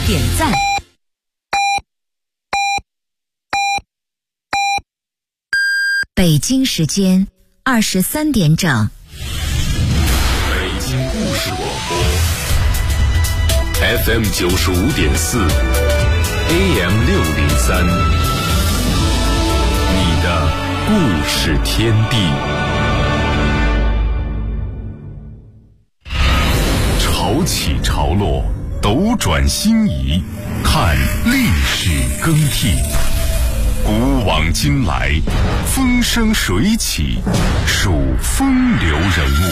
点赞。北京时间23点整。 北京故事广播 FM 95.4 AM 603，你的故事天地。潮起潮落，斗转星移，看历史更替。古往今来，风生水起，数风流人物。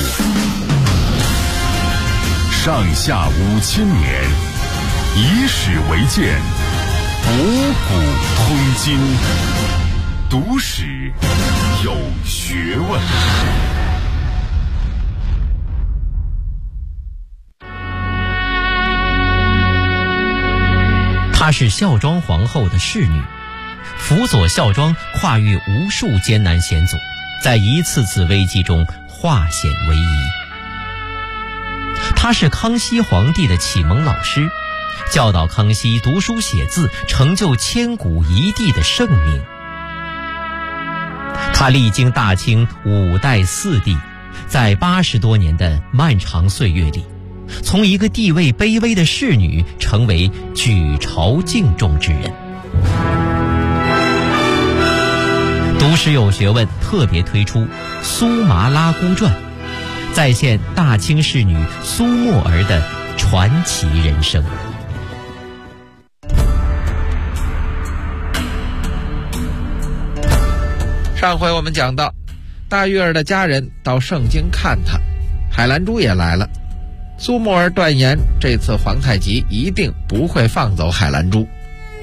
上下5000年，以史为鉴，博古通今，读史有学问。 她是孝庄皇后的侍女，辅佐孝庄跨越无数艰难险阻，在一次次危机中化险为夷。她是康熙皇帝的启蒙老师，教导康熙读书写字，成就千古一帝的盛名。她历经大清5代4帝，在80多年的漫长岁月里，从一个地位卑微的侍女成为举朝敬重之人。读史有学问特别推出《苏麻拉姑传》，再现大清侍女苏沫儿的传奇人生。 上回我们讲到，大玉儿的家人到盛京看她，海兰珠也来了。苏沫儿断言，这次皇太极一定不会放走海兰珠。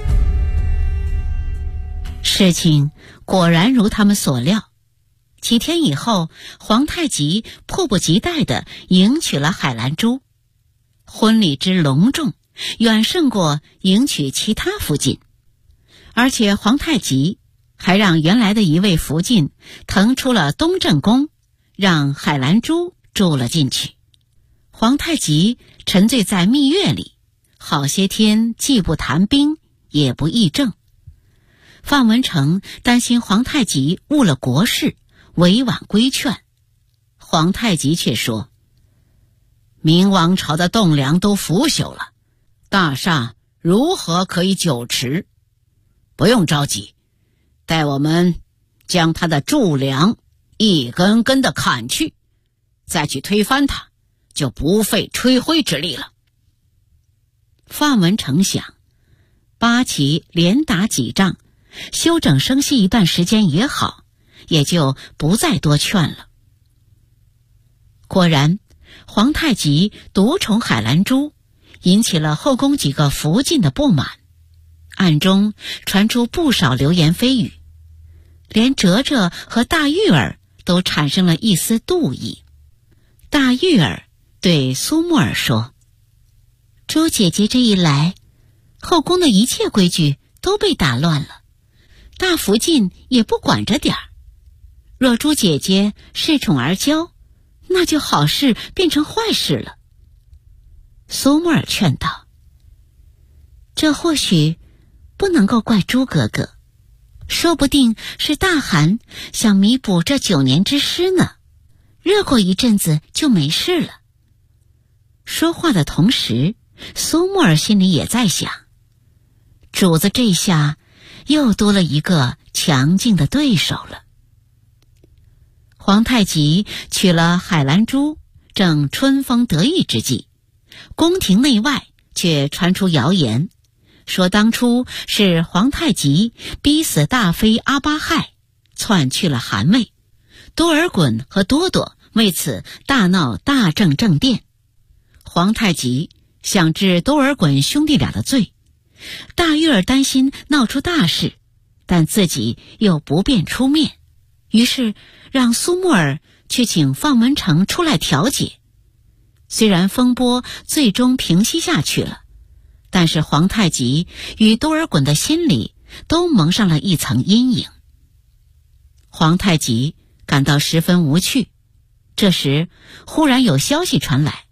事情果然如他们所料，几天以后，皇太极迫不及待地迎娶了海兰珠。婚礼之隆重，远胜过迎娶其他福晋，而且皇太极还让原来的一位福晋腾出了东正宫，让海兰珠住了进去。皇太极沉醉在蜜月里，好些天既不谈兵，也不议政。范文成担心皇太极误了国事，委婉规劝。皇太极却说，明王朝的栋梁都腐朽了，大厦如何可以久持？不用着急，待我们将他的柱梁一根根的砍去，再去推翻它，就不费吹灰之力了。范文成想，八旗连打几仗，休整生息一段时间也好，也就不再多劝了。果然，皇太极独宠海兰珠，引起了后宫几个福晋的不满，暗中传出不少流言蜚语，连哲哲和大玉儿都产生了一丝妒意。大玉儿对苏沫儿说，朱姐姐这一来，后宫的一切规矩都被打乱了，大福晋也不管着点儿。若朱姐姐恃宠而骄，那就好事变成坏事了。苏沫儿劝道，这或许不能够怪朱格格，说不定是大汗想弥补这9年之失呢，热过一阵子就没事了。说话的同时，苏沫儿心里也在想，主子这下又多了一个强劲的对手了。皇太极娶了海兰珠，正春风得意之际，宫廷内外却传出谣言，说当初是皇太极逼死大妃阿巴亥，篡去了汗位，多尔衮和多铎为此大闹大政正殿。皇太极想治多尔衮兄弟俩的罪，大玉儿担心闹出大事，但自己又不便出面，于是让苏沫儿去请范文成出来调解。虽然风波最终平息下去了，但是皇太极与多尔衮的心里都蒙上了一层阴影。皇太极感到十分无趣。这时忽然有消息传来，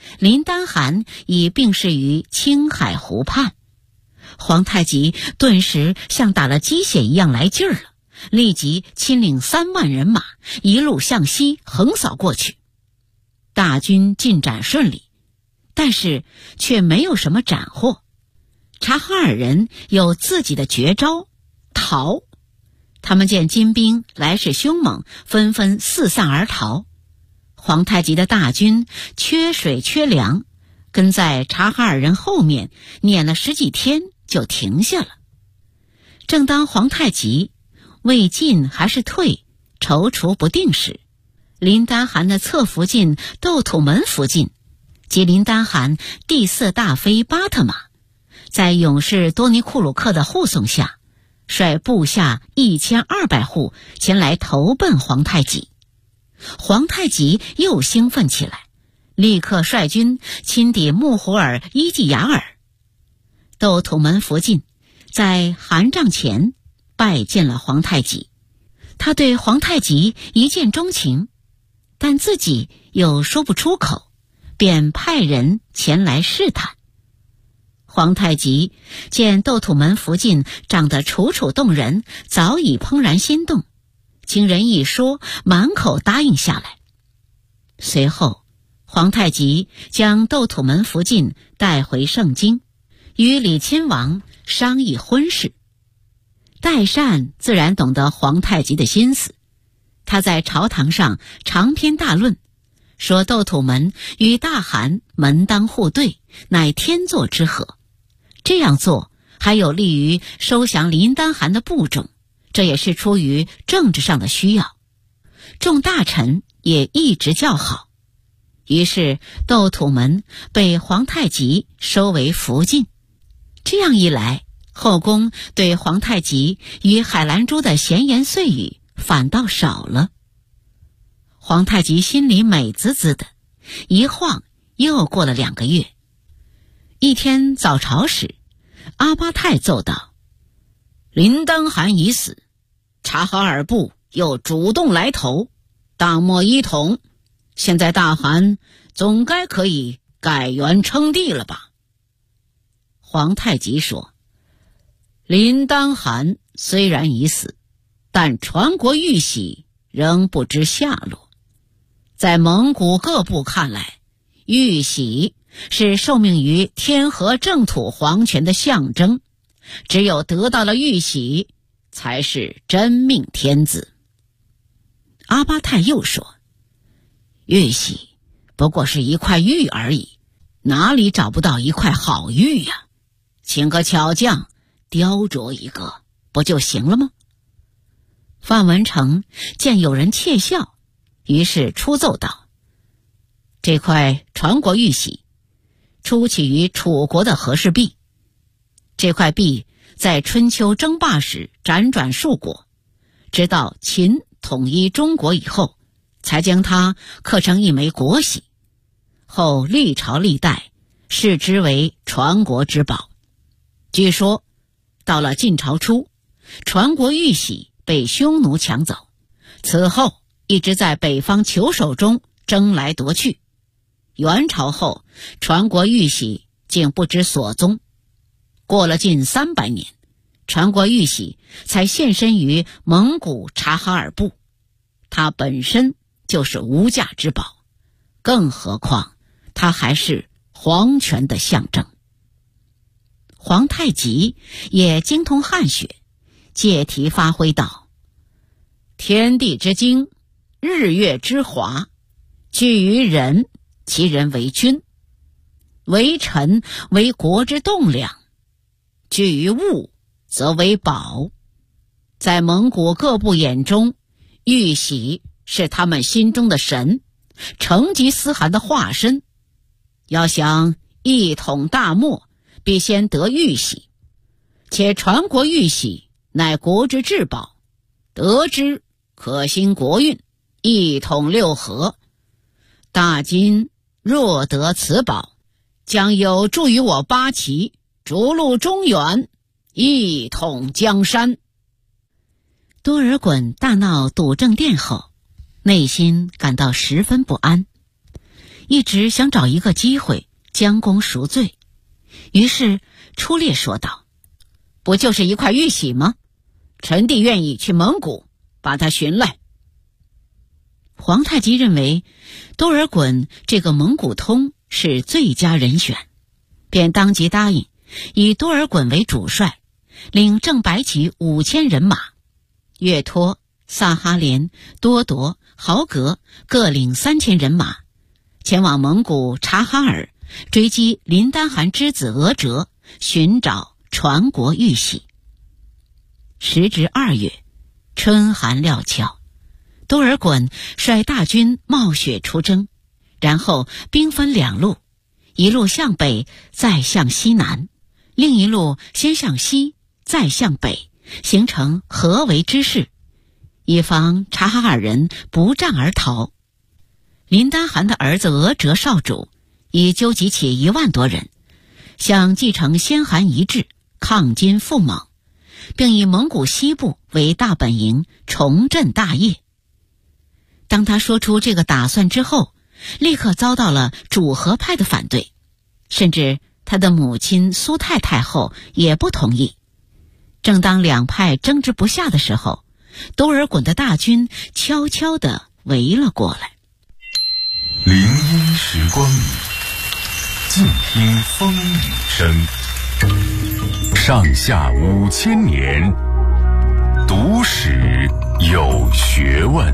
林丹汗已病逝于青海湖畔。皇太极顿时像打了鸡血一样来劲儿了，立即亲领3万人马一路向西横扫过去。大军进展顺利，但是却没有什么斩获。察哈尔人有自己的绝招逃，他们见金兵来势凶猛，纷纷四散而逃。皇太极的大军缺水缺粮，跟在察哈尔人后面撵了10几天就停下了。正当皇太极未进还是退，踌躇不定时，林丹汗的侧福晋窦土门福晋及林丹汗第4大妃巴特玛，在勇士多尼库鲁克的护送下，率部下1200户前来投奔皇太极。皇太极又兴奋起来，立刻率军亲抵木胡尔伊季雅尔。窦土门福晋在汗帐前拜见了皇太极，他对皇太极一见钟情，但自己又说不出口，便派人前来试探。皇太极见窦土门福晋长得楚楚动人，早已怦然心动，经人一说，满口答应下来。随后皇太极将窦土门福晋带回盛京，与李亲王商议婚事。代善自然懂得皇太极的心思，他在朝堂上长篇大论，说窦土门与大汗门当户对，乃天作之合。这样做还有利于收降林丹汗的部众，这也是出于政治上的需要。众大臣也一直叫好，于是窦土门被皇太极收为福晋。这样一来，后宫对皇太极与海兰珠的闲言碎语反倒少了。皇太极心里美滋滋的，一晃又过了2个月。一天早朝时，阿巴泰奏道：林丹汗已死，察哈尔部又主动来投，大漠一统，现在大汗总该可以改元称帝了吧？皇太极说：林丹汗虽然已死，但传国玉玺仍不知下落。在蒙古各部看来，玉玺是受命于天河正土皇权的象征，只有得到了玉玺，才是真命天子。阿巴泰又说：玉玺不过是一块玉而已，哪里找不到一块好玉呀？请个巧匠雕琢一个不就行了吗？范文成见有人窃笑，于是出奏道：这块传国玉玺出起于楚国的和氏璧，这块璧在春秋争霸时辗转数国，直到秦统一中国以后，才将它刻成一枚国玺，后历朝历代视之为传国之宝。据说到了晋朝初，传国玉玺被匈奴抢走，此后一直在北方酋手中争来夺去。元朝后，传国玉玺竟不知所踪。过了近300年，传国玉玺才现身于蒙古察哈尔部，它本身就是无价之宝，更何况它还是皇权的象征。皇太极也精通汉学，借题发挥道：天地之精，日月之华，居于人，其人为君；为臣，为国之栋梁；居于物，则为宝。在蒙古各部眼中，玉玺是他们心中的神，成吉思汗的化身。要想一统大漠，必先得玉玺，且传国玉玺乃国之至宝，得之可兴国运，一统六合。大金若得此宝，将有助于我八旗逐鹿中原，一统江山。多尔衮大闹笃政殿后，内心感到十分不安。 一直想找一个机会将功赎罪，于是出列说道：“不就是一块玉玺吗？臣弟愿意去蒙古把它寻来。”皇太极认为多尔衮这个蒙古通是最佳人选，便当即答应以多尔衮为主帅，领正白旗5000人马，岳托、萨哈连、多铎、豪格各领3000人马，前往蒙古察哈尔追击林丹汗之子额哲，寻找传国玉玺。时值2月，春寒料峭，多尔衮率大军冒雪出征，然后兵分2路，一路向北，再向西南，另一路先向西，再向北，形成合围之势，以防察哈尔人不战而逃。林丹汗的儿子额哲少主已纠集起1万多人，想继承先汗遗志，抗金复蒙，并以蒙古西部为大本营，重振大业。当他说出这个打算之后，立刻遭到了主和派的反对，甚至他的母亲苏太太后也不同意。正当两派争执不下的时候，多尔衮的大军悄悄地围了过来。 林荫时光里，静听风雨声。上下5000年，读史有学问。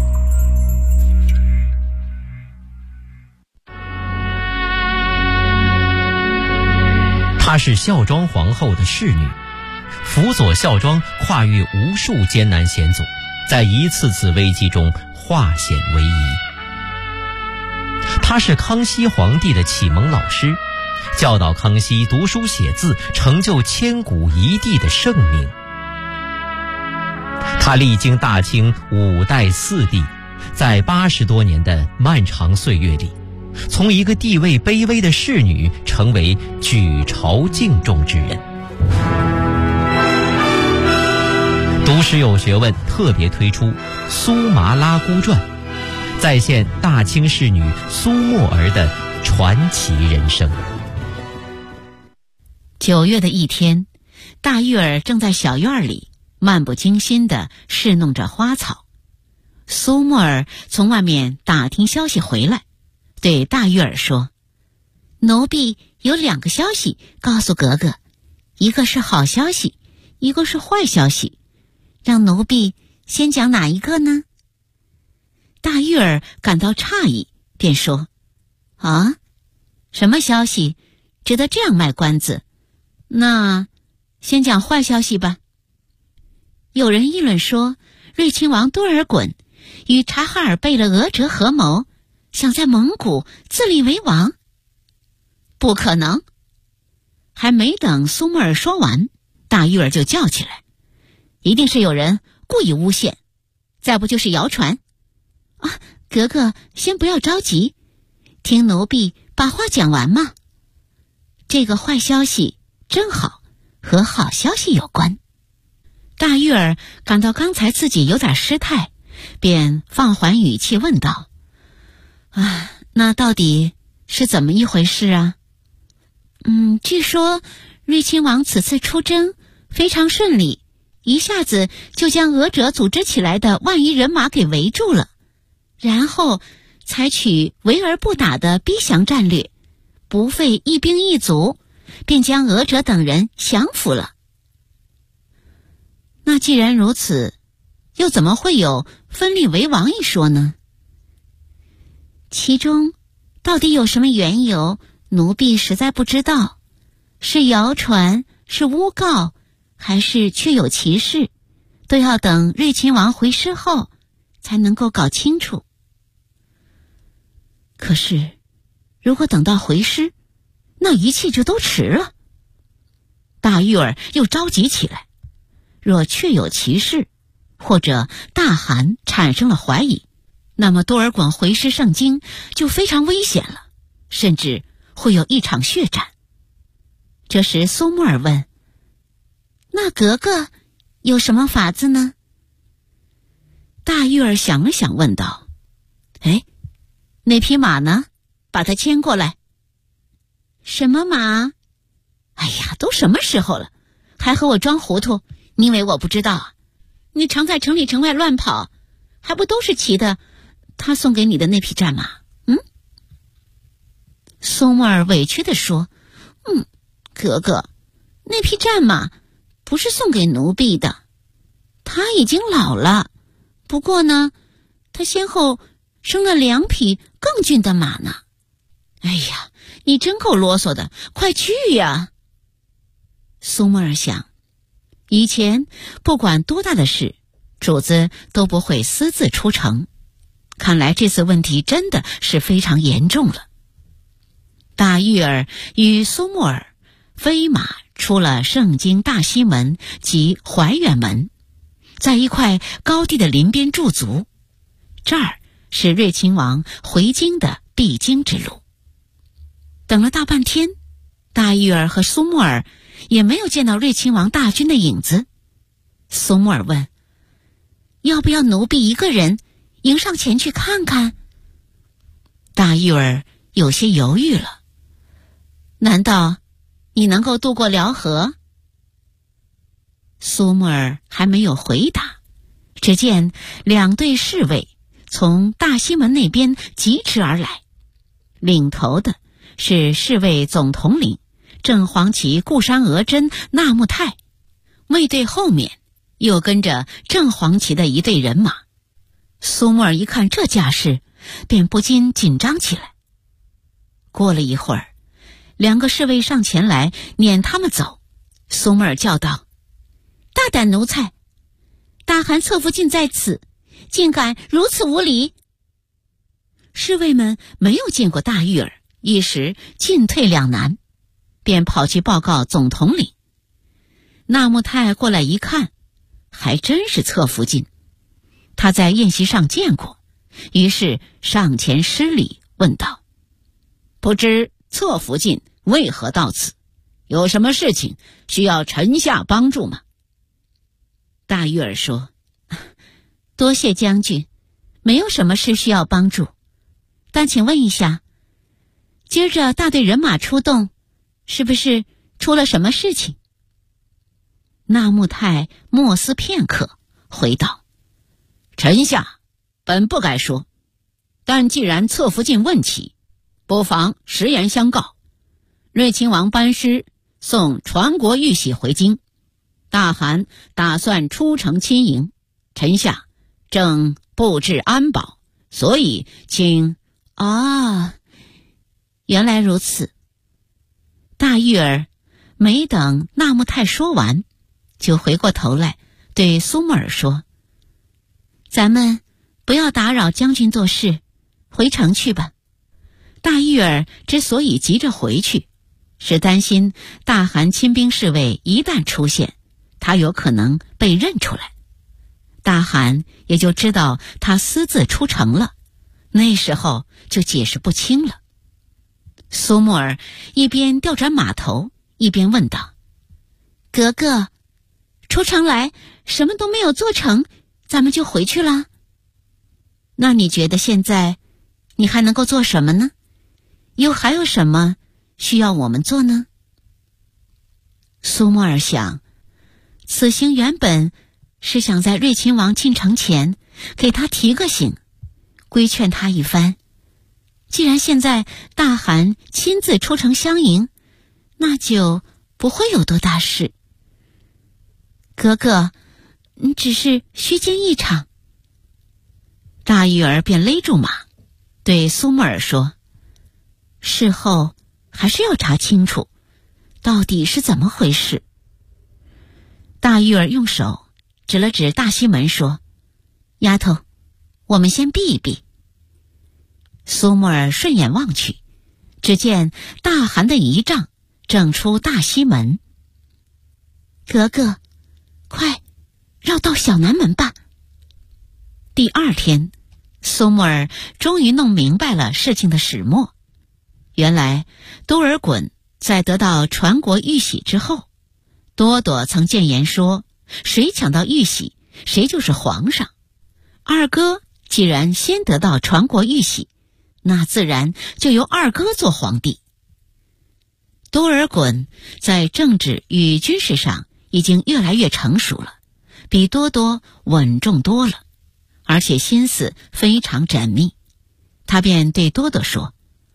她是孝庄皇后的侍女，辅佐孝庄跨越无数艰难险阻，在一次次危机中化险为夷。她是康熙皇帝的启蒙老师，教导康熙读书写字，成就千古一帝的盛名。她历经大清5代4帝，在80多年的漫长岁月里，从一个地位卑微的侍女成为举朝敬重之人。读史有学问特别推出《苏麻拉姑传》，再现大清侍女苏沫儿的传奇人生。 9月的一天，大玉儿正在小院里漫不经心地侍弄着花草。苏沫儿从外面打听消息回来，对大玉儿说：“奴婢有2个消息告诉格格，一个是好消息，一个是坏消息，让奴婢先讲哪一个呢？”大玉儿感到诧异，便说：“啊，什么消息值得这样卖关子？那先讲坏消息吧。有人议论说，睿亲王多尔衮与察哈尔贝勒额哲合谋，想在蒙古自立为王。”不可能！还没等苏沫儿说完，大玉儿就叫起来：“一定是有人故意诬陷，再不就是谣传。啊，格格先不要着急，听奴婢把话讲完嘛。这个坏消息正好和好消息有关。”大玉儿感到刚才自己有点失态，便放缓语气问道：“啊，那到底是怎么一回事啊？”据说睿亲王此次出征非常顺利，一下子就将额哲组织起来的万余人马给围住了，然后采取围而不打的逼降战略，不费一兵一卒，便将额哲等人降服了。那既然如此，又怎么会有分立为王一说呢？其中到底有什么缘由，奴婢实在不知道，是谣传，是诬告，还是确有其事，都要等睿亲王回师后才能够搞清楚。可是如果等到回师，那一切就都迟了。大玉儿又着急起来，若确有其事，或者大汗产生了怀疑，那么多尔衮回师盛京就非常危险了，甚至会有一场血战。这时苏沫儿问：“那格格有什么法子呢？”大玉儿想了想问道：“那匹马呢？ 把他牵过来。什么马？哎呀，都什么时候了，还和我装糊涂？你以为我不知道啊？你常在城里城外乱跑，还不都是骑的他送给你的那匹战马？苏沫儿委屈地说，格格，那匹战马不是送给奴婢的，他已经老了，不过呢，他先后生了2匹更俊的马呢。哎呀，你真够啰嗦的，快去呀！苏沫儿想，以前不管多大的事，主子都不会私自出城，看来这次问题真的是非常严重了。大玉儿与苏沫儿飞马出了盛京大西门及怀远门，在一块高地的林边驻足，这儿是瑞亲王回京的必经之路。等了大半天，大玉儿和苏沫儿也没有见到瑞亲王大军的影子。苏沫儿问，要不要奴婢一个人迎上前去看看？大玉儿有些犹豫了，难道你能够渡过辽河？苏沫儿还没有回答，只见2队侍卫从大西门那边疾驰而来，领头的是侍卫总统领正黄旗固山额真纳木泰，卫队后面又跟着正黄旗的一队人马。苏沫儿一看这架势，便不禁紧张起来。过了一会儿，2个侍卫上前来撵他们走。苏沫儿叫道，大胆奴才，大汗侧福晋在此，竟敢如此无礼！侍卫们没有见过大玉儿，一时进退两难，便跑去报告总统领。纳木泰过来一看，还真是侧福晋，他在宴席上见过，于是上前施礼问道，不知侧福晋为何到此？有什么事情需要臣下帮助吗？大玉儿说，多谢将军，没有什么事需要帮助，但请问一下，接着大队人马出动，是不是出了什么事情？纳木泰默思片刻，回道，臣下本不该说，但既然侧福晋问起，不妨实言相告。瑞亲王班师送传国玉玺回京，大汗打算出城亲迎，臣下正布置安保，所以请……原来如此。大玉儿没等纳木泰说完，就回过头来对苏沫儿说，咱们不要打扰将军做事，回城去吧。大玉儿之所以急着回去，是担心大汗亲兵侍卫一旦出现，他有可能被认出来，大汗也就知道他私自出城了，那时候就解释不清了。苏沫儿一边调转马头，一边问道，格格，出城来什么都没有做成，咱们就回去了？那你觉得现在你还能够做什么呢？又还有什么需要我们做呢？苏沫儿想，此行原本是想在瑞亲王进城前给他提个醒，规劝他一番。既然现在大汗亲自出城相迎，那就不会有多大事。格格，只是虚惊一场。大玉儿便勒住马，对苏沫儿说，事后还是要查清楚，到底是怎么回事。大玉儿用手指了指大西门说，丫头，我们先避一避。苏沫儿顺眼望去，只见大汗的仪仗正出大西门。格格，快绕到小南门吧。第2天，苏沫儿终于弄明白了事情的始末。原来多尔衮在得到传国玉玺之后，多朵曾谏言说，谁抢到玉玺，谁就是皇上。二哥既然先得到传国玉玺， 那自然就由二哥做皇帝。多尔衮在政治与军事上已经越来越成熟了，比多多稳重多了，而且心思非常缜密。他便对多多说：“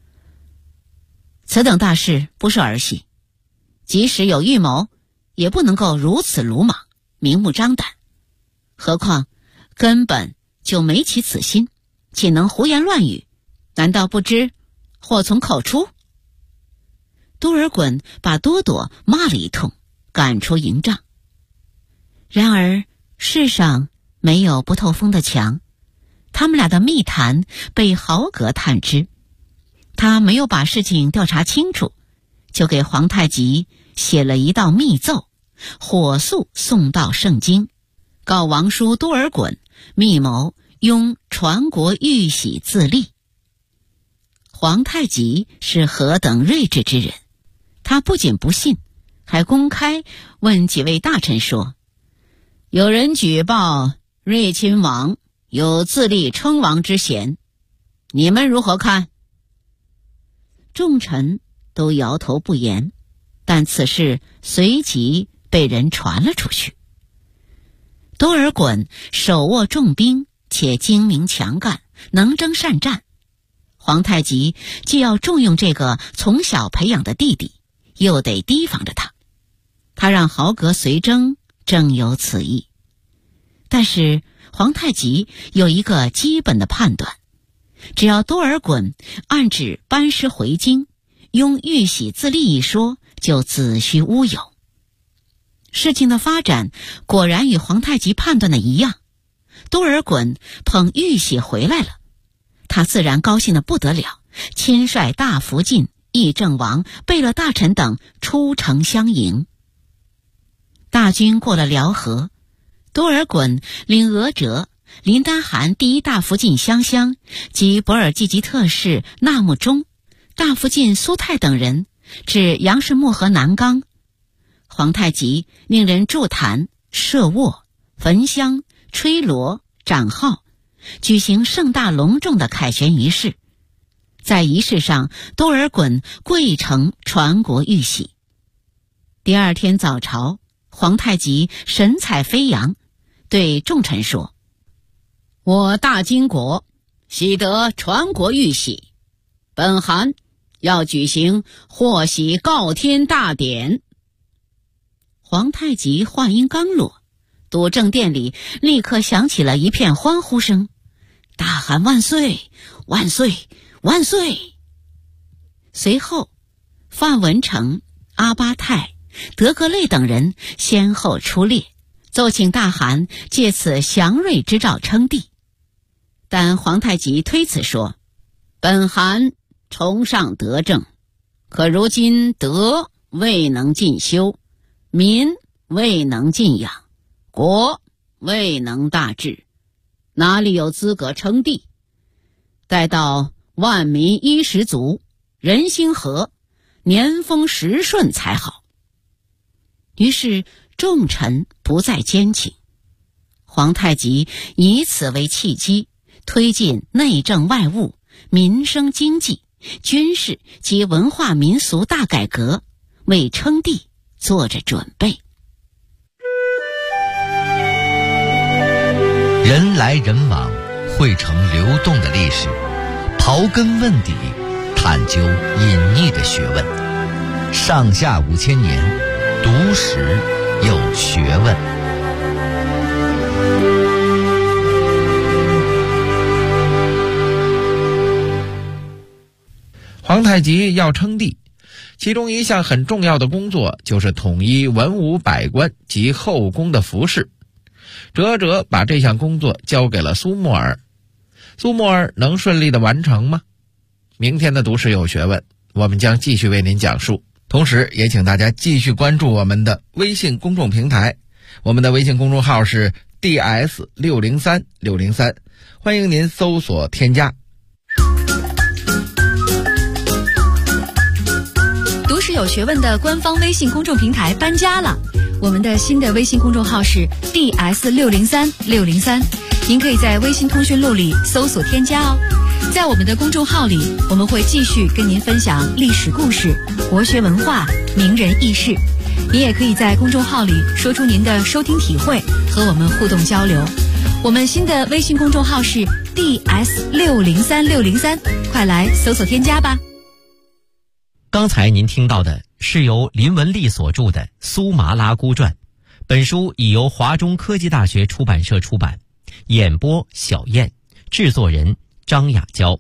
此等大事不是儿戏，即使有预谋，也不能够如此鲁莽，明目张胆。何况根本就没起此心，岂能胡言乱语？难道不知祸从口出？”多尔衮把多多骂了一通，赶出营帐。然而世上没有不透风的墙，他们俩的密谈被豪格探知，他没有把事情调查清楚，就给皇太极写了一道密奏，火速送到盛京，告王叔多尔衮密谋拥传国玉玺自立。皇太极是何等睿智之人，他不仅不信，还公开问几位大臣说：“有人举报睿亲王有自立称王之嫌，你们如何看？”众臣都摇头不言，但此事随即被人传了出去。多尔衮手握重兵，且精明强干，能征善战。皇太极既要重用这个从小培养的弟弟，又得提防着他。他让豪格随征，正有此意。但是皇太极有一个基本的判断，只要多尔衮按旨班师回京，拥玉玺自立一说就子虚乌有。事情的发展果然与皇太极判断的一样，多尔衮捧玉玺回来了，他自然高兴得不得了，亲率大福晋、议政王、贝勒大臣等出城相迎。大军过了辽河，多尔衮领额哲、林丹汗第一大福晋湘乡及博尔济吉特使纳木中、大福晋苏泰等人至杨氏漠河南冈。皇太极命人筑坛、设卧、焚香、吹锣、掌号，举行盛大隆重的凯旋仪式。在仪式上，多尔衮跪呈传国玉玺。第二天早朝，皇太极神采飞扬，对众臣说：“我大金国喜得传国玉玺，本汗要举行获玺告天大典。”皇太极话音刚落，督政殿里立刻响起了一片欢呼声：“大汗万岁！万岁！万岁！”随后范文成、阿巴泰、德格类等人先后出列，奏请大汗借此祥瑞之兆称帝。但皇太极推辞说：“本汗崇尚德政，可如今德未能尽修，民未能尽养，国未能大治，哪里有资格称帝？待到万民衣食足，人心和，年丰时顺才好。”于是众臣不再坚请。皇太极以此为契机，推进内政外务、民生经济、军事及文化民俗大改革，为称帝做着准备。 人来人往，汇成流动的历史，刨根问底，探究隐匿的学问。上下5000年，读史有学问。 皇太极要称帝，其中一项很重要的工作就是统一文武百官及后宫的服饰。哲哲把这项工作交给了苏沫尔。苏沫尔能顺利的完成吗？明天的读史有学问，我们将继续为您讲述。同时也请大家继续关注我们的微信公众平台，我们的微信公众号是 DS603603，欢迎您搜索添加。 读史有学问的官方微信公众平台搬家了，我们的新的微信公众号是 DS603603，您可以在微信通讯录里搜索添加哦。 在我们的公众号里，我们会继续跟您分享历史故事、国学文化、名人轶事。您也可以在公众号里说出您的收听体会，和我们互动交流。我们新的微信公众号是 DS603603，快来搜索添加吧。 刚才您听到的是由林文丽所著的《苏麻拉姑传》，本书已由华中科技大学出版社出版，演播小燕，制作人张雅娇。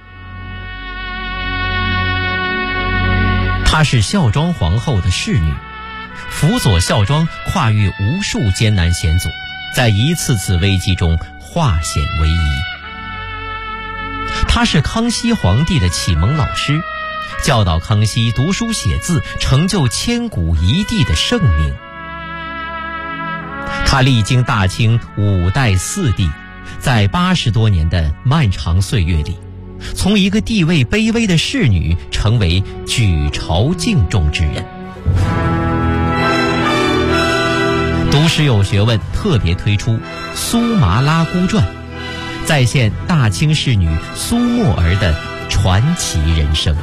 她是孝庄皇后的侍女，辅佐孝庄跨越无数艰难险阻，在一次次危机中化险为夷。她是康熙皇帝的启蒙老师，教导康熙读书写字，成就千古一帝的盛名。他历经大清5代4帝，在80多年的漫长岁月里，从一个地位卑微的侍女成为举朝敬重之人。读史有学问特别推出《苏麻拉姑传》，再现大清侍女苏沫儿的传奇人生。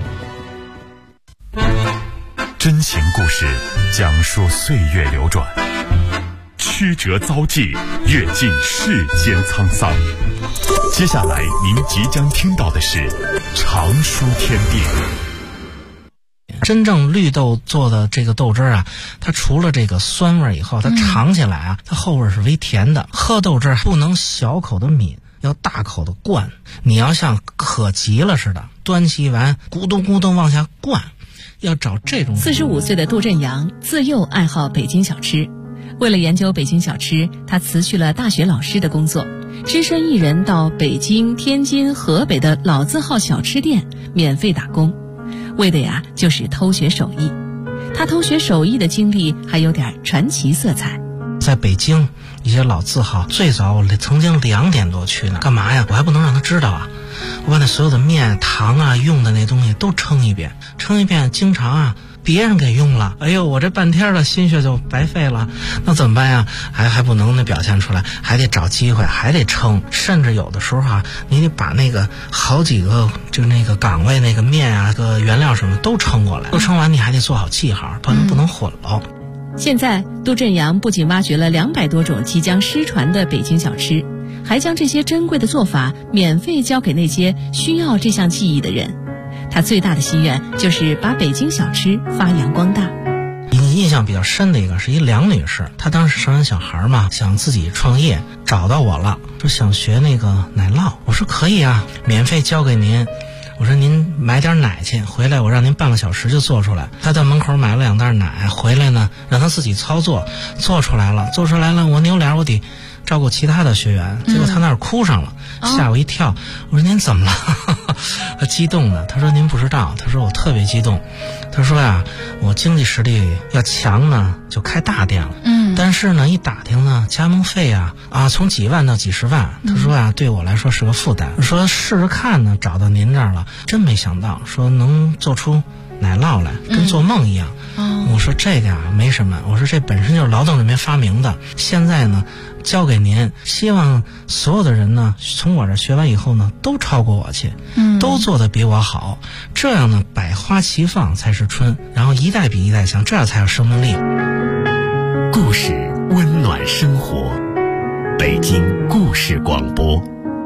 真情故事讲述岁月流转，曲折遭际，阅尽世间沧桑。接下来您即将听到的是常书天地。 真正绿豆做的这个豆汁儿啊，它除了这个酸味以后，它尝起来啊，它后味是微甜的。喝豆汁儿不能小口的抿，要大口的灌。你要像渴急了似的，端起碗咕咚咕咚往下灌，要找这种。 45岁的杜振阳自幼爱好北京小吃，为了研究北京小吃，他辞去了大学老师的工作，只身一人到北京、天津、河北的老字号小吃店免费打工，为的呀就是偷学手艺。他偷学手艺的经历还有点传奇色彩。 在北京一些老字号，最早我曾经2点多去呢，干嘛呀？我还不能让他知道啊！我把那所有的面、糖啊用的那东西都称一遍，经常啊别人给用了，哎呦，我这半天的心血就白费了，那怎么办呀？还不能那表现出来，还得找机会，还得称，甚至有的时候啊，你得把那个好几个就那个岗位那个面啊、个原料什么都称过来，都称完你还得做好记号，不能混了。 现在杜振阳不仅挖掘了200多种即将失传的北京小吃，还将这些珍贵的做法免费交给那些需要这项技艺的人。他最大的心愿就是把北京小吃发扬光大。 印象比较深的一个是一梁女士，她当时生完小孩嘛，想自己创业，找到我了，说想学那个奶酪。我说可以啊，免费交给您。我说您买点奶去，回来我让您半个小时就做出来。他在门口买了2袋奶，回来呢让他自己操作，做出来了，我扭脸我得照顾其他的学员，结果他那儿哭上了，吓我一跳。我说您怎么了？他激动的，他说您不知道，他说我特别激动，他说呀，我经济实力要强呢就开大店了，但是呢一打听呢加盟费啊从几万到几十万，他说呀对我来说是个负担，说试试看呢，找到您这儿了，真没想到说能做出奶酪来，跟做梦一样。我说这个呀没什么，我说这本身就是劳动人民发明的，现在呢交给您，希望所有的人呢从我这学完以后呢都超过我去，都做得比我好，这样呢百花齐放才是春，然后一代比一代强，这样才有生命力。 故事温暖生活，北京故事广播。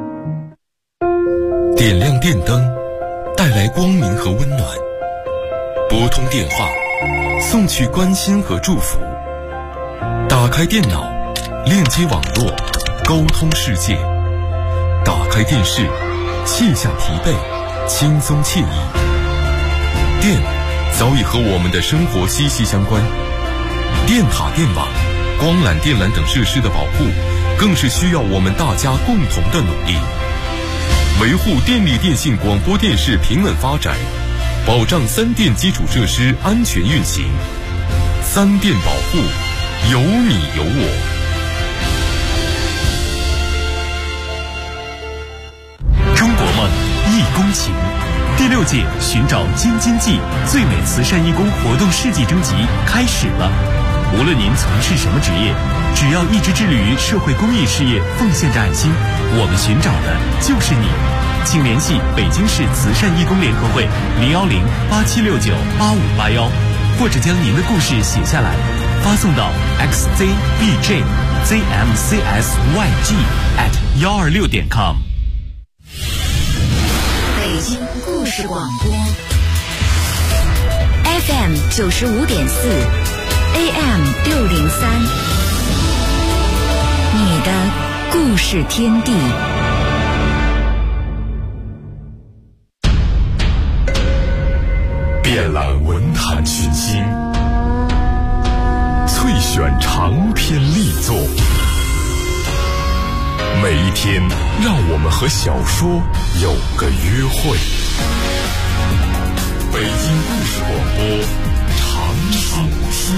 点亮电灯，带来光明和温暖；拨通电话，送去关心和祝福；打开电脑，链接网络，沟通世界；打开电视，卸下疲惫，轻松惬意。电早已和我们的生活息息相关，电塔、电网、光缆、电缆等设施的保护，更是需要我们大家共同的努力。维护电力电信广播电视平稳发展，保障3电基础设施安全运行。3电保护，有你有我。 中国梦，义工情。第6届寻找京津冀最美慈善义工活动世纪征集开始了。无论您从事什么职业，只要一直致力于社会公益事业，奉献着爱心，我们寻找的就是你。 请联系北京市慈善义工联合会010-8769-8581，或者将您的故事写下来，发送到 xzbjzmcsyg@126.com。 北京故事广播 FM 95.4 AM 603，你的故事天地。 遍览文坛群星，萃选长篇力作，每一天让我们和小说有个约会。北京故事广播，长寿天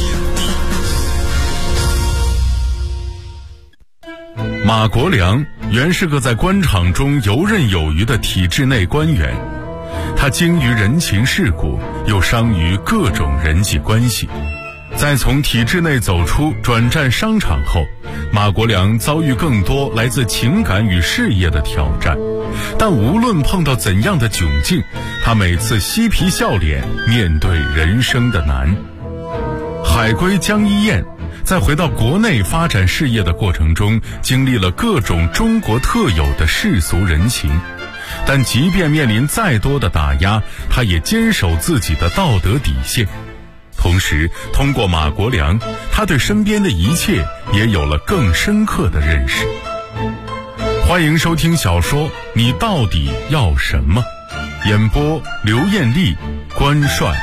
地。马国良原是个在官场中游刃有余的体制内官员，他精于人情世故，又商于各种人际关系。在从体制内走出转战商场后，马国良遭遇更多来自情感与事业的挑战，但无论碰到怎样的窘境，他每次嬉皮笑脸面对人生的难。海归江一燕在回到国内发展事业的过程中，经历了各种中国特有的世俗人情，但即便面临再多的打压，他也坚守自己的道德底线。同时通过马国良，他对身边的一切也有了更深刻的认识。欢迎收听小说《你到底要什么》，演播刘艳丽、关帅。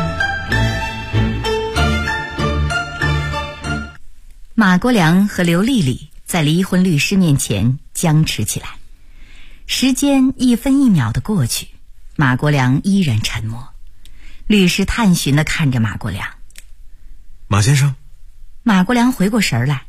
马国良和刘丽丽在离婚律师面前僵持起来，时间一分一秒的过去，马国良依然沉默。律师探寻地看着马国良。 马先生。 马国良回过神来。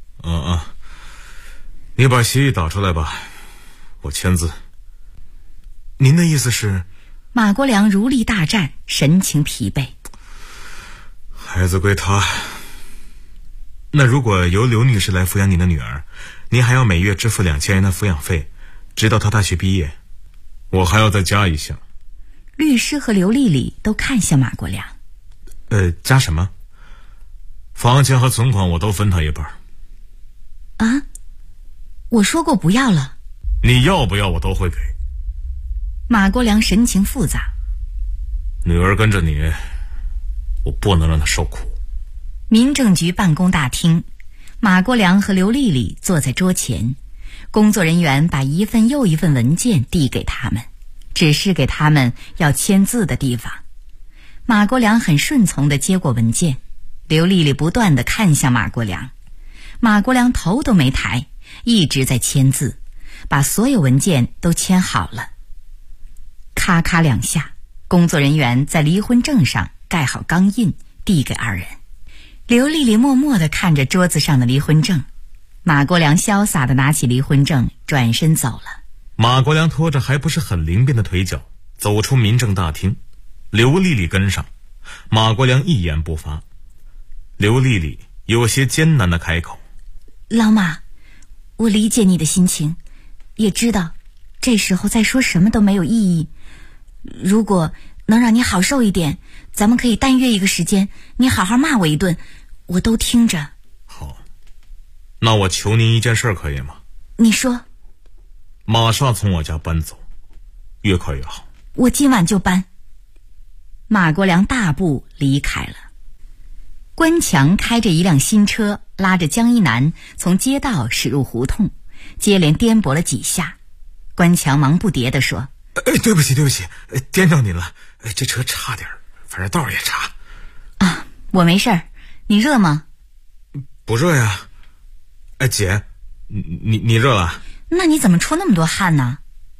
你把协议打出来吧，我签字。您的意思是？ 马国良如临大战，神情疲惫。 孩子归他。那如果由刘女士来抚养你的女儿，您还要每月支付2000元的抚养费，直到她大学毕业。我还要再加一项。 律师和刘丽丽都看向马国良。 加什么？房钱和存款我都分他一半。 啊？我说过不要了。 你要不要我都会给。 马国良神情复杂。 女儿跟着你，我不能让她受苦。 民政局办公大厅，马国良和刘丽丽坐在桌前，工作人员把一份又一份文件递给他们，指示给他们要签字的地方。马国良很顺从地接过文件，刘丽丽不断地看向马国良，马国良头都没抬，一直在签字，把所有文件都签好了。咔咔两下，工作人员在离婚证上盖好钢印，递给二人。刘丽丽默默地看着桌子上的离婚证，马国良潇洒地拿起离婚证，转身走了。 马国良拖着还不是很灵便的腿脚走出民政大厅，刘丽丽跟上，马国良一言不发。刘丽丽有些艰难地开口： 老马，我理解你的心情，也知道这时候再说什么都没有意义。如果能让你好受一点，咱们可以单约一个时间，你好好骂我一顿，我都听着。 好，那我求您一件事可以吗？ 你说。 马上从我家搬走，越快越好。 我今晚就搬。马国良大步离开了。关强开着一辆新车，拉着江一南从街道驶入胡同，接连颠簸了几下。关强忙不迭地说： 对不起，颠着您了，这车差点，反正道也差。 啊，我没事儿，你热吗？ 不热呀。姐，你热了？ 那你怎么出那么多汗呢？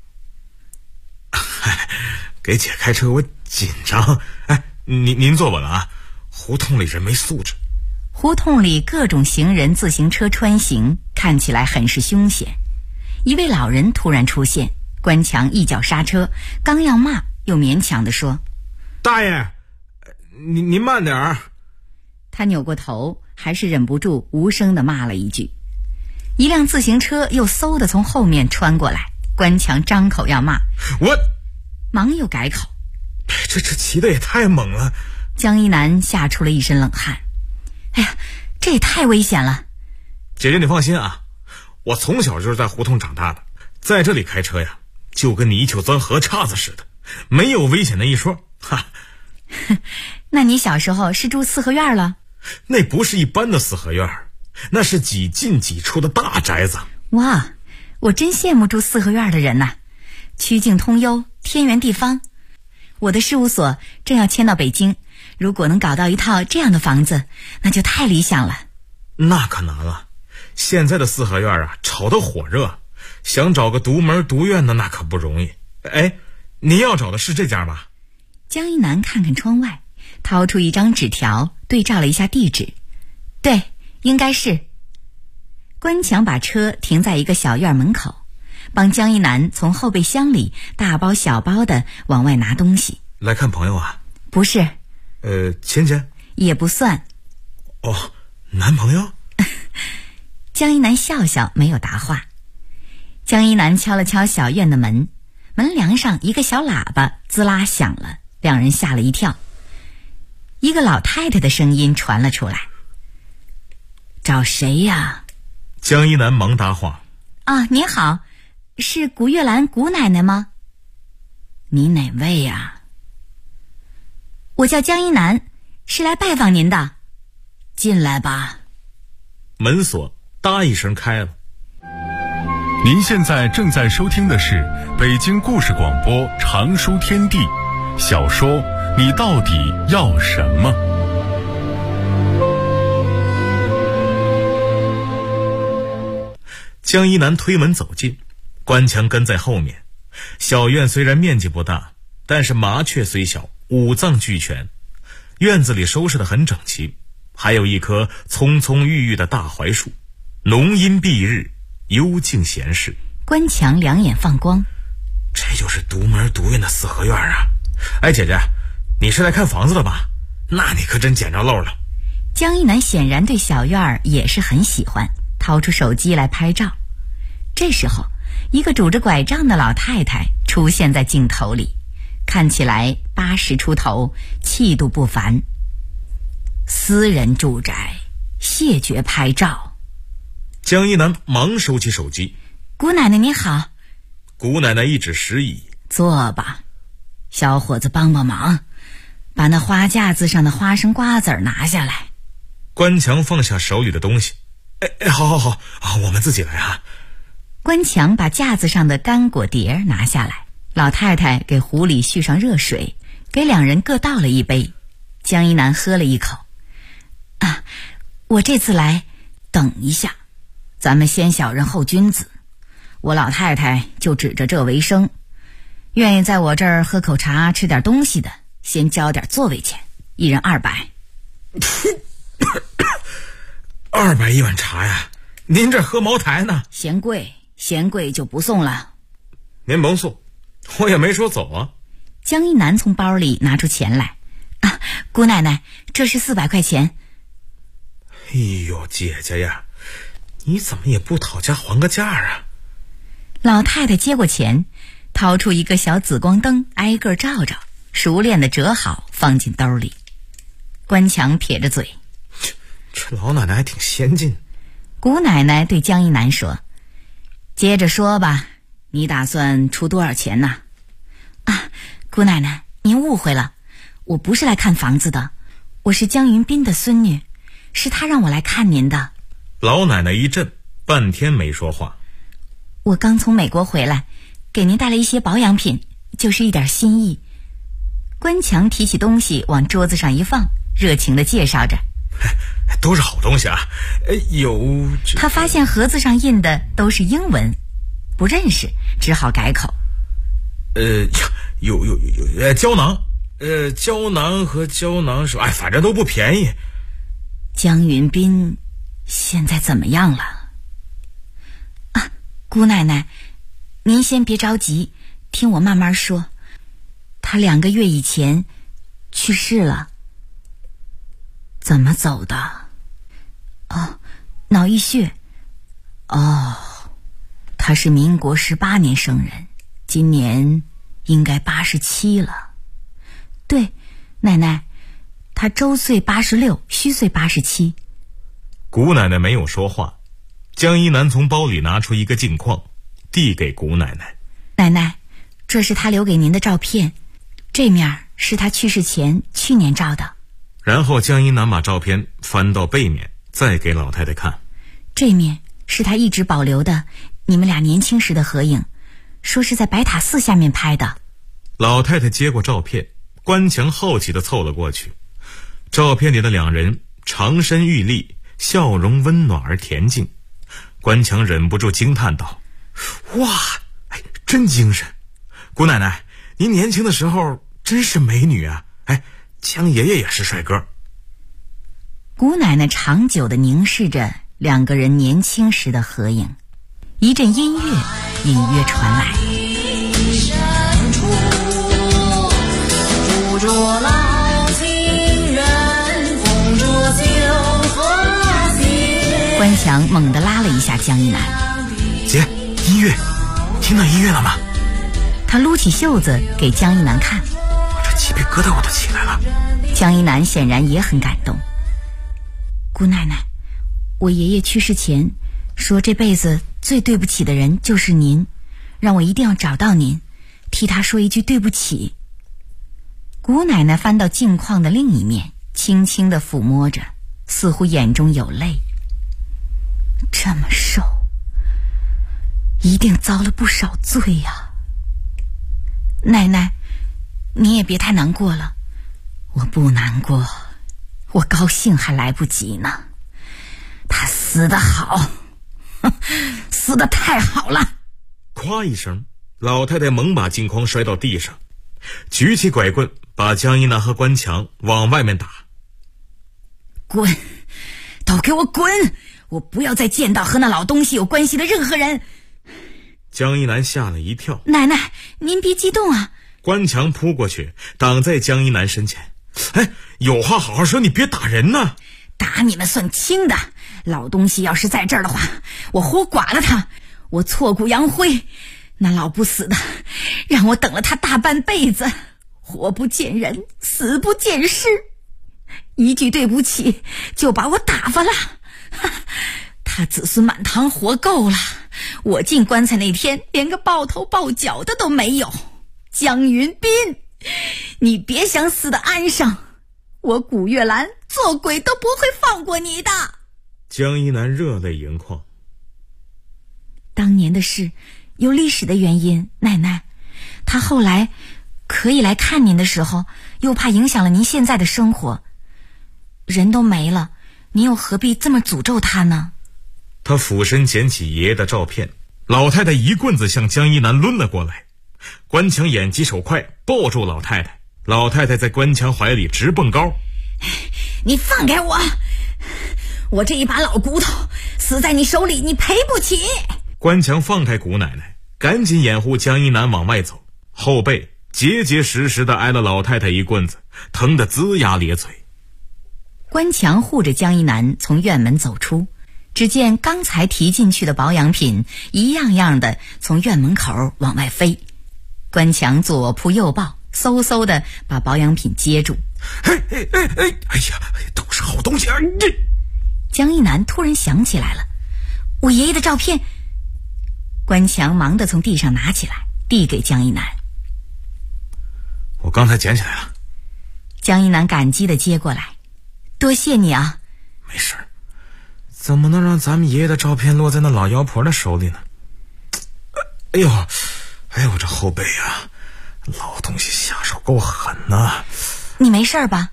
给姐开车我紧张。您坐稳了啊，胡同里人没素质。 胡同里各种行人自行车穿行，看起来很是凶险。一位老人突然出现，关强一脚刹车，刚要骂，又勉强地说： 大爷，您慢点儿。 他扭过头，还是忍不住无声地骂了一句。一辆自行车又嗖地从后面穿过来， 关强张口要骂， 我忙又改口， 这骑的也太猛了。 江一南吓出了一身冷汗。哎呀，这也太危险了。 姐姐你放心啊，我从小就是在胡同长大的，在这里开车呀，就跟泥鳅钻河叉子似的，没有危险的一说。哈， 那你小时候是住四合院了？ 那不是一般的四合院，那是几进几出的大宅子。 哇，我真羡慕住四合院的人呐，曲径通幽，天圆地方。我的事务所正要迁到北京，如果能搞到一套这样的房子，那就太理想了。 那可难了，现在的四合院啊，炒得火热，想找个独门独院的那可不容易。哎，您要找的是这家吗？ 江一南看看窗外，掏出一张纸条，对照了一下地址。对，应该是。关强把车停在一个小院门口，帮江一南从后备箱里大包小包的往外拿东西。 来看朋友啊？ 不是。 亲戚？ 也不算。 哦，男朋友？ 江一南笑笑，没有答话。江一南敲了敲小院的门，门梁上一个小喇叭滋啦响了，两人吓了一跳。一个老太太的声音传了出来：“找谁呀？” 江一南忙搭话：“ 啊，你好，是古月兰古奶奶吗？你哪位呀？”“我叫江一南，是来拜访您的。”“进来吧。” 门锁哒一声开了。 您现在正在收听的是北京故事广播长书天地小说《你到底要什么》。 江一南推门走进，关强跟在后面。小院虽然面积不大，但是麻雀虽小，五脏俱全。院子里收拾得很整齐，还有一棵葱葱郁郁的大槐树，浓荫蔽日，幽静闲适。 关强两眼放光， 这就是独门独院的四合院啊！哎，姐姐，你是来看房子的吧？那你可真捡着漏了。 江一南显然对小院也是很喜欢，掏出手机来拍照。这时候，一个拄着拐杖的老太太出现在镜头里，看起来80出头，气度不凡。私人住宅，谢绝拍照。 江一南忙收起手机。 姑奶奶你好。 姑奶奶一指示意。 坐吧。小伙子帮帮忙，把那花架子上的花生瓜子拿下来。 关强放下手里的东西。哎，好，我们自己来啊。 关强把架子上的干果碟拿下来，老太太给壶里续上热水，给两人各倒了一杯。江一南喝了一口。啊，我这次来，等一下，咱们先小人后君子。我老太太就指着这为生，愿意在我这儿喝口茶吃点东西的，先交点座位钱，1人200。 200一碗茶呀？您这喝茅台呢？ 嫌贵就不送了。 您甭送，我也没说走啊。 江一南从包里拿出钱来。啊，姑奶奶，这是400块钱。 哎呦，姐姐呀，你怎么也不讨价还个价啊？ 老太太接过钱，掏出一个小紫光灯，挨个照照，熟练的折好，放进兜里。关强撇着嘴， 这老奶奶还挺先进。 姑奶奶对江一南说：“接着说吧，你打算出多少钱呢？”啊，姑奶奶，您误会了，我不是来看房子的，我是江云斌的孙女，是他让我来看您的。 老奶奶一震，半天没说话。 我刚从美国回来，给您带了一些保养品，就是一点心意。关强提起东西往桌子上一放，热情地介绍着。 都是好东西啊，有他发现盒子上印的都是英文，不认识，只好改口。 有胶囊，胶囊和胶囊是，反正都不便宜。 江云斌现在怎么样了？啊，姑奶奶，您先别着急，听我慢慢说。他2个月以前去世了。怎么走的？哦，脑溢血。哦， 他是民国18年生人，今年应该87了。对，奶奶，他周岁86，虚岁87。 谷奶奶没有说话，江一南从包里拿出一个镜框，递给谷奶奶。 奶奶，这是他留给您的照片，这面是他去世前去年照的。 然后江一南把照片翻到背面，再给老太太看。 这面是他一直保留的你们俩年轻时的合影，说是在白塔寺下面拍的。 老太太接过照片，关强好奇地凑了过去。照片里的两人长身玉立，笑容温暖而恬静。关强忍不住惊叹道：哇，真精神！谷奶奶，您年轻的时候真是美女啊！江爷爷也是帅哥。 谷奶奶长久地凝视着两个人年轻时的合影，一阵音乐隐约传来。住着老情人，风着秋和谐。关强猛地拉了一下江一南。 姐，音乐，听到音乐了吗？ 他撸起袖子给江一南看。 我这鸡皮疙瘩我都起来了。 江一南显然也很感动。姑奶奶，我爷爷去世前说这辈子最对不起的人就是您，让我一定要找到您，替他说一句对不起。姑奶奶翻到镜框的另一面，轻轻地抚摸着，似乎眼中有泪。这么瘦，一定遭了不少罪呀。奶奶，你也别太难过了。我不难过，我高兴还来不及呢。他死得好，死得太好了。 咵一声，老太太猛把镜框摔到地上，举起拐棍把江一南和关强往外面打。 滚，都给我滚！我不要再见到和那老东西有关系的任何人。 江一南吓了一跳。 奶奶，您别激动啊。 关强扑过去挡在江一南身前。有话好好说，你别打人呢。 打你们算轻的，老东西要是在这儿的话，我活剐了他，我挫骨扬灰。那老不死的让我等了他大半辈子，活不见人，死不见尸，一句对不起就把我打发了。他子孙满堂活够了，我进棺材那天连个抱头抱脚的都没有。江云斌，你别想死得安生，我古月兰做鬼都不会放过你的。 江一南热泪盈眶。 当年的事有历史的原因，奶奶，他后来可以来看您的时候，又怕影响了您现在的生活。人都没了，您又何必这么诅咒他呢？ 他俯身捡起爷爷的照片，老太太一棍子向江一南抡了过来。关强眼疾手快，抱住老太太，老太太在关强怀里直蹦高。 你放开我，我这一把老骨头死在你手里，你赔不起。 关强放开谷奶奶，赶紧掩护江一南往外走，后背结结实实地挨了老太太一棍子，疼得龇牙咧嘴。 关强护着江一南从院门走出，只见刚才提进去的保养品一样样的从院门口往外飞。关强左扑右抱，嗖嗖的把保养品接住。 哎呀，都是好东西啊！ 江一南突然想起来了，我爷爷的照片。关强忙地从地上拿起来，递给江一南。 我刚才捡起来了。 江一南感激地接过来，多谢你啊。 没事，怎么能让咱们爷爷的照片落在那老妖婆的手里呢？哎呦，这后背啊，老东西下手够狠呐。 你没事吧？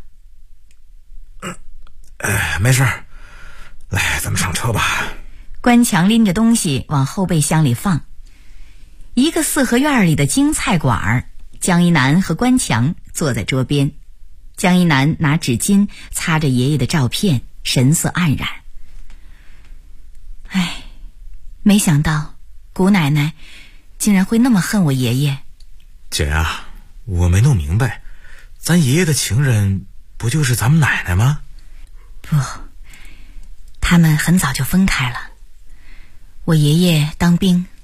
没事。来，咱们上车吧。 关强拎着东西往后备箱里放。一个四合院里的京菜馆，江一南和关强坐在桌边。江一南拿纸巾擦着爷爷的照片，神色黯然。没想到谷奶奶竟然会那么恨我爷爷。 姐啊，我没弄明白，咱爷爷的情人不就是咱们奶奶吗？ 不，他们很早就分开了。我爷爷当兵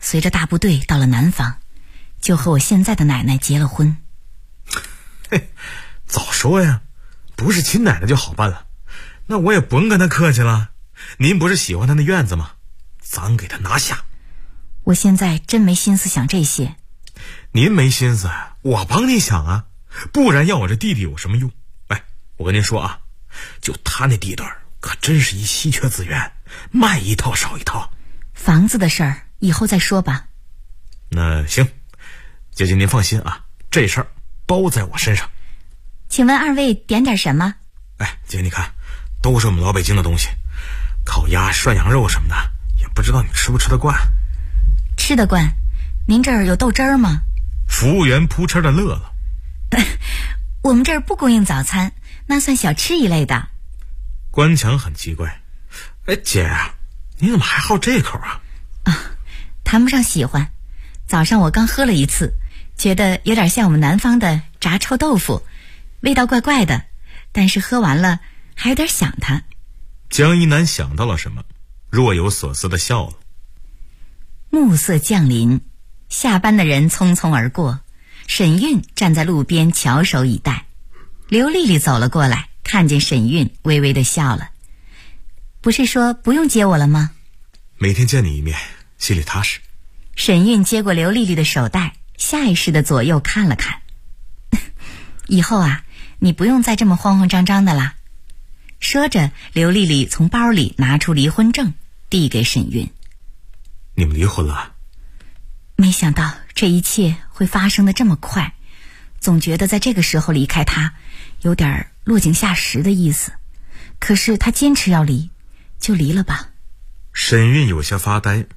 随着大部队到了南方，就和我现在的奶奶结了婚。 嘿，早说呀，不是亲奶奶就好办了。那我也不用跟她客气了。您不是喜欢她那院子吗？咱给她拿下。 我现在真没心思想这些。 您没心思，我帮你想啊，不然要我这弟弟有什么用？哎，我跟您说啊，就他那地段可真是一稀缺资源，卖一套少一套。 房子的事儿以后再说吧。 那行，姐姐您放心啊，这事儿包在我身上。 请问二位点点什么？ 哎，姐你看，都是我们老北京的东西，烤鸭、涮羊肉什么的，也不知道你吃不吃得惯。 吃得惯。您这儿有豆汁儿吗？ 服务员扑哧的乐了。 我们这儿不供应早餐，那算小吃一类的。 官强很奇怪。哎，姐，你怎么还好这口啊？ 谈不上喜欢。早上我刚喝了一次，觉得有点像我们南方的炸臭豆腐，味道怪怪的，但是喝完了还有点想它。 江一南想到了什么，若有所思的笑了。 暮色降临，下班的人匆匆而过，沈韵站在路边翘首以待。刘丽丽走了过来，看见沈韵，微微的笑了。不是说不用接我了吗？ 每天见你一面，心里踏实。 沈韵接过刘丽丽的手袋，下意识的左右看了看。以后啊，你不用再这么慌慌张张的啦。说着，刘丽丽从包里拿出离婚证，递给沈韵。 你们离婚了？ 没想到这一切会发生的这么快，总觉得在这个时候离开他，有点落井下石的意思。可是他坚持要离，就离了吧。 沈韵有些发呆。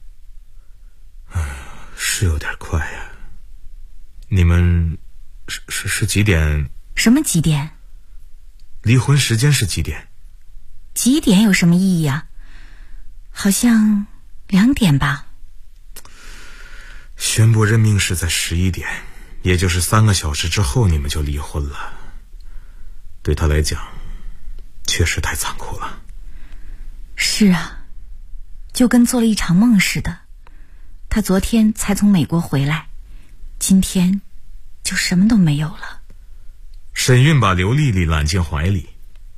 是有点快呀。你们是几点？ 什么几点？ 离婚时间是几点？ 几点有什么意义啊？好像2点吧。 宣布任命是在11点，也就是3个小时之后你们就离婚了。对他来讲确实太残酷了。 是啊，就跟做了一场梦似的。他昨天才从美国回来，今天就什么都没有了。 沈韵把刘丽丽揽进怀里。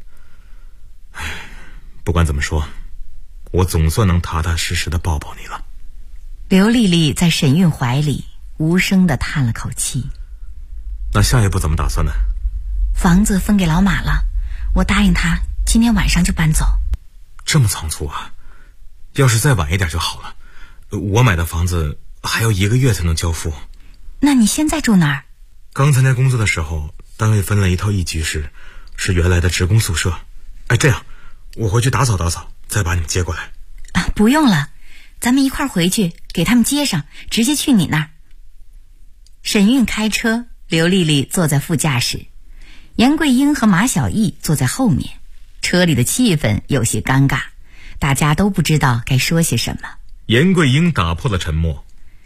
不管怎么说，我总算能踏踏实实的抱抱你了。 刘丽丽在沈韵怀里无声地叹了口气。 那下一步怎么打算呢？ 房子分给老马了，我答应他今天晚上就搬走。 这么仓促啊？要是再晚一点就好了。我买的房子还要1个月才能交付。 那你现在住哪儿？ 刚参加工作的时候，单位分了一套1居室，是原来的职工宿舍。哎，这样我回去打扫打扫，再把你们接过来。 不用了，咱们一块儿回去给他们接上，直接去你那儿。沈韵开车，刘丽丽坐在副驾驶，严桂英和马小艺坐在后面。车里的气氛有些尴尬，大家都不知道该说些什么。 严桂英打破了沉默。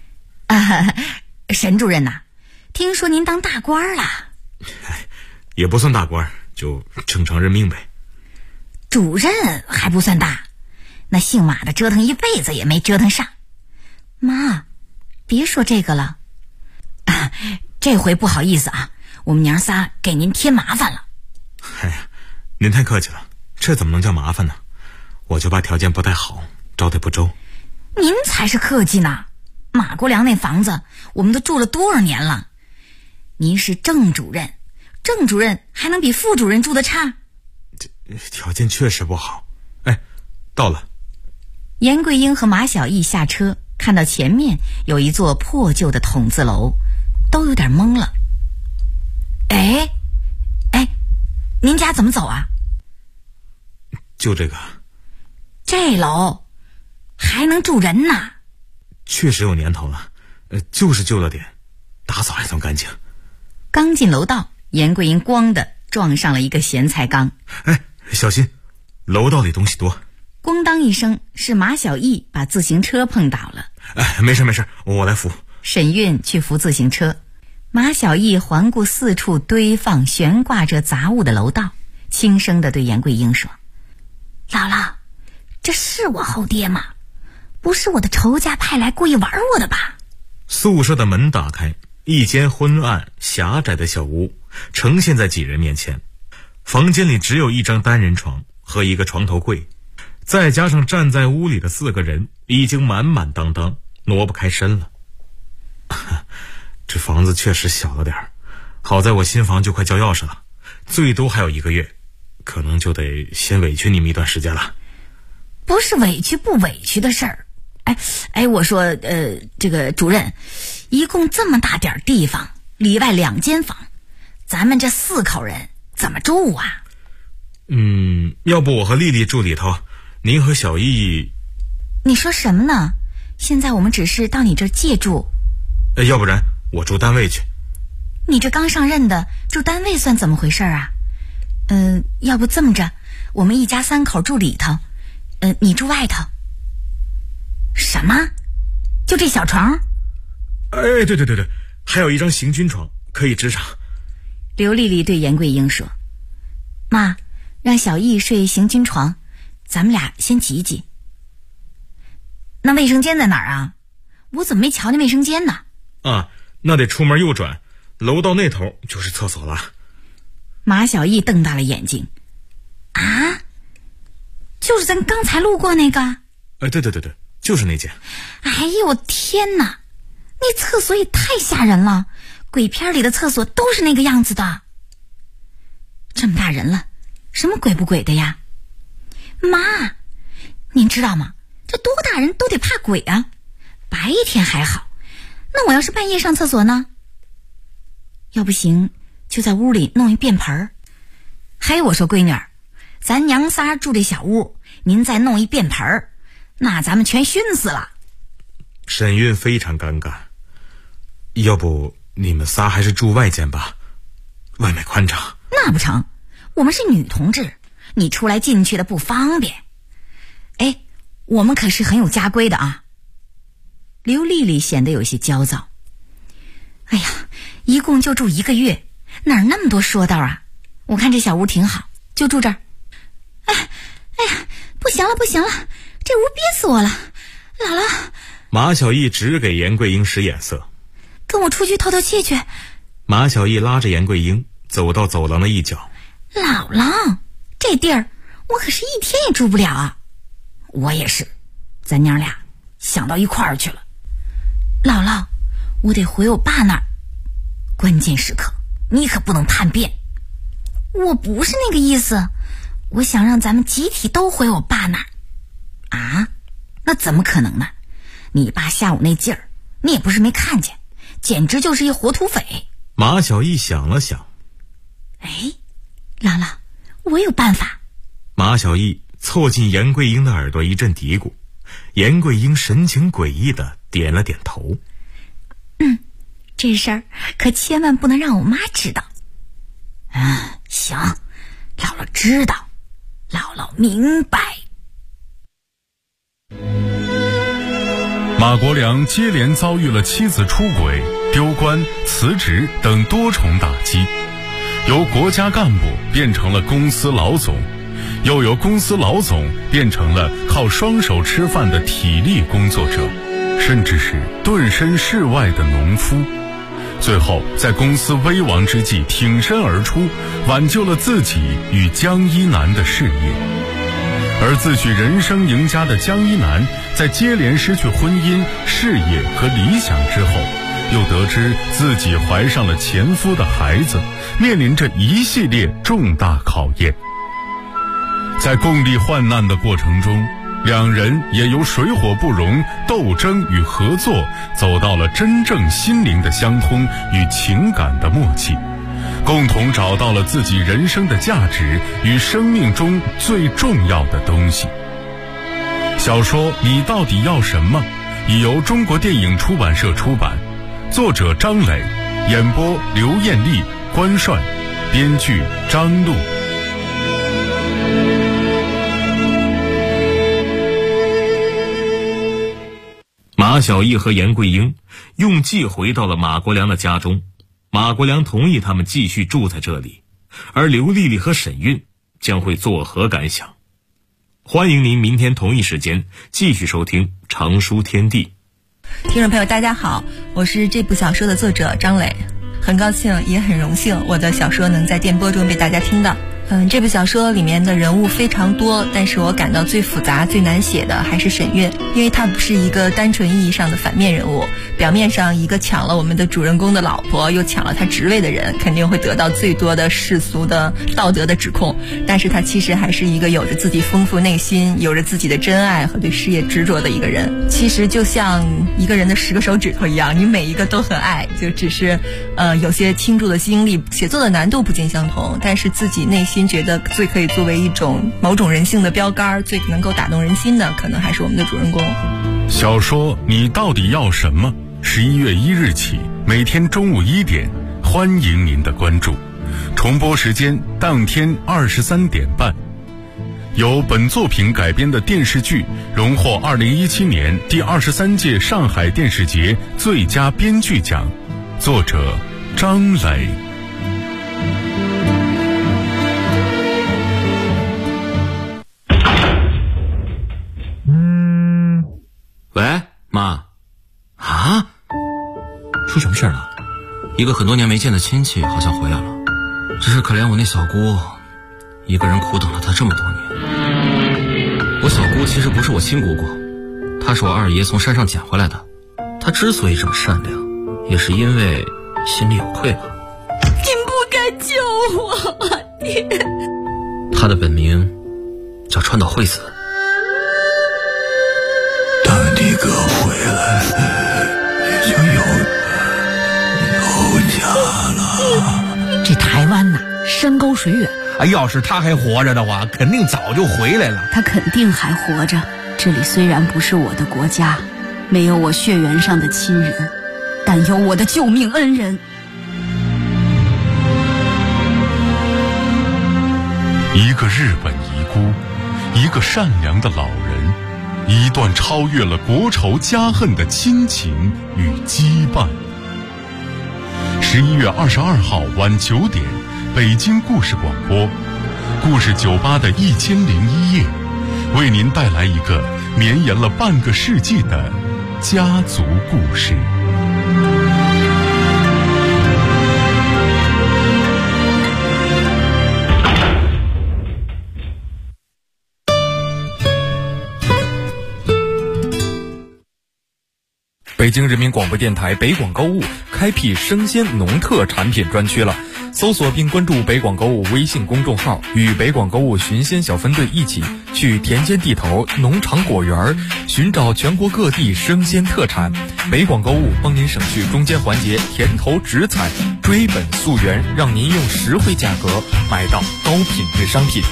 沈主任呐，听说您当大官了。 也不算大官，就正常任命呗。 主任还不算大，那姓马的折腾一辈子也没折腾上。妈，别说这个了。这回不好意思啊，我们娘仨给您添麻烦了。 哎呀，您太客气了，这怎么能叫麻烦呢？我就怕条件不太好，招待不周。 您才是客气呢，马国良那房子我们都住了多少年了。您是正主任，正主任还能比副主任住得差？ 条件确实不好。哎，到了。 严桂英和马小艺下车，看到前面有一座破旧的筒子楼，都有点懵了。哎，您家怎么走啊？ 就这个。 这楼还能住人呢？ 确实有年头了，就是旧了点，打扫还算干净。 刚进楼道，严桂英咣的撞上了一个咸菜缸。 哎，小心，楼道里东西多。 咣当一声，是马小艺把自行车碰倒了。 哎，没事，我来扶。 沈韵去扶自行车，马小艺环顾四处堆放悬挂着杂物的楼道，轻声地对严桂英说：“姥姥，这是我后爹吗？ 不是我的仇家派来故意玩我的吧？ 宿舍的门打开，一间昏暗狭窄的小屋呈现在几人面前。房间里只有一张单人床和一个床头柜，再加上站在屋里的4个人，已经满满当当，挪不开身了。这房子确实小了点儿，好在我新房就快交钥匙了，最多还有1个月，可能就得先委屈你们一段时间了。 不是委屈不委屈的事儿。我说这个主任，一共这么大点地方，里外2间房，咱们这4口人怎么住啊？ 要不我和丽丽住里头，您和小易。 你说什么呢？现在我们只是到你这儿借住。 要不然我住单位去。 你这刚上任的，住单位算怎么回事啊？要不这么着，我们一家3口住里头，你住外头。什么？就这小床？ 对，还有一张行军床可以支上。 刘丽丽对严桂英说：“妈，让小易睡行军床，咱们俩先挤挤。”那卫生间在哪儿啊？我怎么没瞧见卫生间呢？ 那得出门右转，楼道那头就是厕所了。 马小艺瞪大了眼睛：“啊，就是咱刚才路过那个？” 对，就是那间。 哎呦我天哪，那厕所也太吓人了，鬼片里的厕所都是那个样子的。这么大人了，什么鬼不鬼的呀？妈，您知道吗？这多大人都得怕鬼啊！白天还好，那我要是半夜上厕所呢？要不行，就在屋里弄一便盆儿。还有我说闺女儿，咱娘仨住这小屋，您再弄一便盆儿，那咱们全熏死了。 沈韵非常尴尬。要不你们仨还是住外间吧，外面宽敞。 那不成，我们是女同志，你出来进去的不方便。我们可是很有家规的啊。刘丽丽显得有些焦躁。哎呀，一共就住1个月，哪儿那么多说道啊？我看这小屋挺好，就住这儿。哎呀，不行了，这屋憋死我了，姥姥。 马小艺只给严桂英使眼色， 跟我出去透透气去。 马小艺拉着严桂英走到走廊的一角。 姥姥，这地儿我可是一天也住不了啊。我也是，咱娘俩想到一块儿去了。姥姥，我得回我爸那儿，关键时刻你可不能叛变。我不是那个意思，我想让咱们集体都回我爸那儿。啊？那怎么可能呢？你爸下午那劲儿，你也不是没看见，简直就是一活土匪。 马小艺想了想， 姥姥，我有办法。 马小艺凑近严桂英的耳朵一阵嘀咕，严桂英神情诡异地点了点头。 这事儿可千万不能让我妈知道。行，姥姥知道，姥姥明白。 马国良接连遭遇了妻子出轨、丢官、辞职等多重打击，由国家干部变成了公司老总，又由公司老总变成了靠双手吃饭的体力工作者，甚至是顿身事外的农夫。最后在公司危亡之际挺身而出，挽救了自己与江一南的事业。而自诩人生赢家的江一南，在接连失去婚姻、事业和理想之后，又得知自己怀上了前夫的孩子，面临着一系列重大考验。在共历患难的过程中，两人也由水火不容、斗争与合作，走到了真正心灵的相通与情感的默契，共同找到了自己人生的价值与生命中最重要的东西。小说《你到底要什么》已由中国电影出版社出版，作者张磊，演播刘艳丽、关帅，编剧张璐。 马小艺和严桂英用计回到了马国良的家中，马国良同意他们继续住在这里，而刘丽丽和沈韵将会作何感想？ 欢迎您明天同一时间继续收听长书天地。 听众朋友大家好，我是这部小说的作者张磊，很高兴也很荣幸我的小说能在电波中被大家听到。这部小说里面的人物非常多，但是我感到最复杂最难写的还是沈月，因为她不是一个单纯意义上的反面人物，表面上一个抢了我们的主人公的老婆又抢了他职位的人，肯定会得到最多的世俗的道德的指控，但是他其实还是一个有着自己丰富内心，有着自己的真爱和对事业执着的一个人。其实就像一个人的10个手指头一样，你每一个都很爱，就只是有些倾注的精力，写作的难度不尽相同，但是自己内心觉得最可以作为一种某种人性的标杆，最能够打动人心的，可能还是我们的主人公。 小说你到底要什么？11月1日起，每天中午1点，欢迎您的关注。重播时间当天23点半。由本作品改编的电视剧荣获2017年第23届上海电视节最佳编剧奖，作者张磊。 喂，妈。啊？出什么事了？一个很多年没见的亲戚好像回来了，只是可怜我那小姑，一个人苦等了她这么多年。我小姑其实不是我亲姑姑，她是我二爷从山上捡回来的。她之所以这么善良，也是因为心里有愧吧。 您不该救我，爹。 她的本名叫川岛惠子。 等你哥回来，你就有家了。 这台湾呐，山高水远。 要是他还活着的话，肯定早就回来了。 他肯定还活着。这里虽然不是我的国家，没有我血缘上的亲人，但有我的救命恩人。 一个日本遗孤，一个善良的老人，一段超越了国仇家恨的亲情与羁绊。11月22号晚9点，北京故事广播，故事酒吧的1001夜，为您带来一个绵延了半个世纪的家族故事。 北京人民广播电台北广购物开辟生鲜农特产品专区了，搜索并关注北广购物微信公众号，与北广购物寻鲜小分队一起去田间地头、农场果园寻找全国各地生鲜特产。北广购物帮您省去中间环节，田头直采，追本溯源，让您用实惠价格买到高品质商品。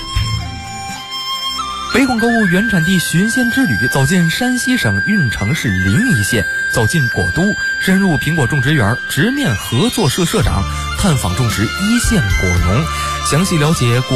北广购物原产地寻鲜之旅，走进山西省运城市临沂县，走进果都，深入苹果种植园，直面合作社社长，探访种植一线果农，详细了解果